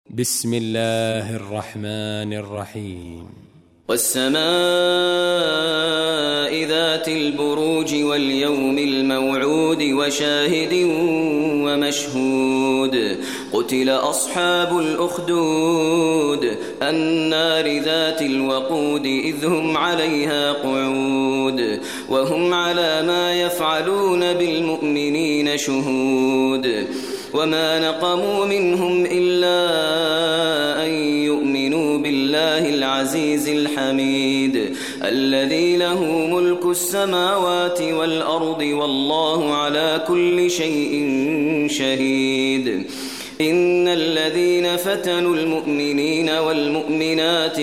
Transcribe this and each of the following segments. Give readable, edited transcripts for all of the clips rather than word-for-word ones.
بسم الله الرحمن الرحيم. والسماء ذات البروج واليوم الموعود وشاهد ومشهود قتل أصحاب الأخدود النار ذات الوقود إذ هم عليها قعود وهم على ما يفعلون بالمؤمنين شهود وما نقموا منهم إلا أن يؤمنوا بالله العزيز الحميد الذي له ملك السماوات والأرض والله على كل شيء شهيد. إن الذين فتنوا المؤمنين والمؤمنات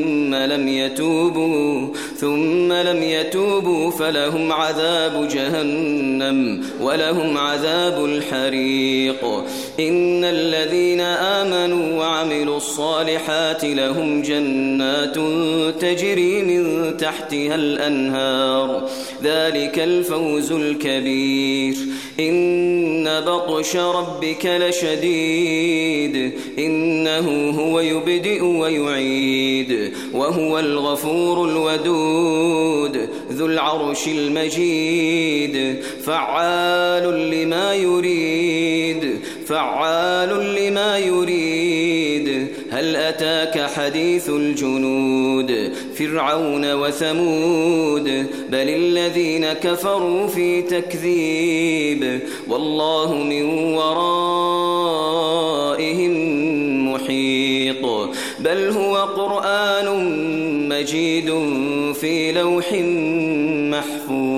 ثم لم يتوبوا فلهم عذاب جهنم ولهم عذاب الحريق. إن الذين آمنوا وعملوا الصالحات لهم جنات تجري من تحتها الأنهار ذلك الفوز الكبير. إن بطش ربك لشديد إنه هو يبدئ ويعيد وهو الغفور الودود ذو العرش المجيد فعال لما يريد هل أتاك حديث الجنود فرعون وثمود بل الذين كفروا في تكذيب والله من ورائهم محيط بل هو قرآن مجيد في لوح محفوظ.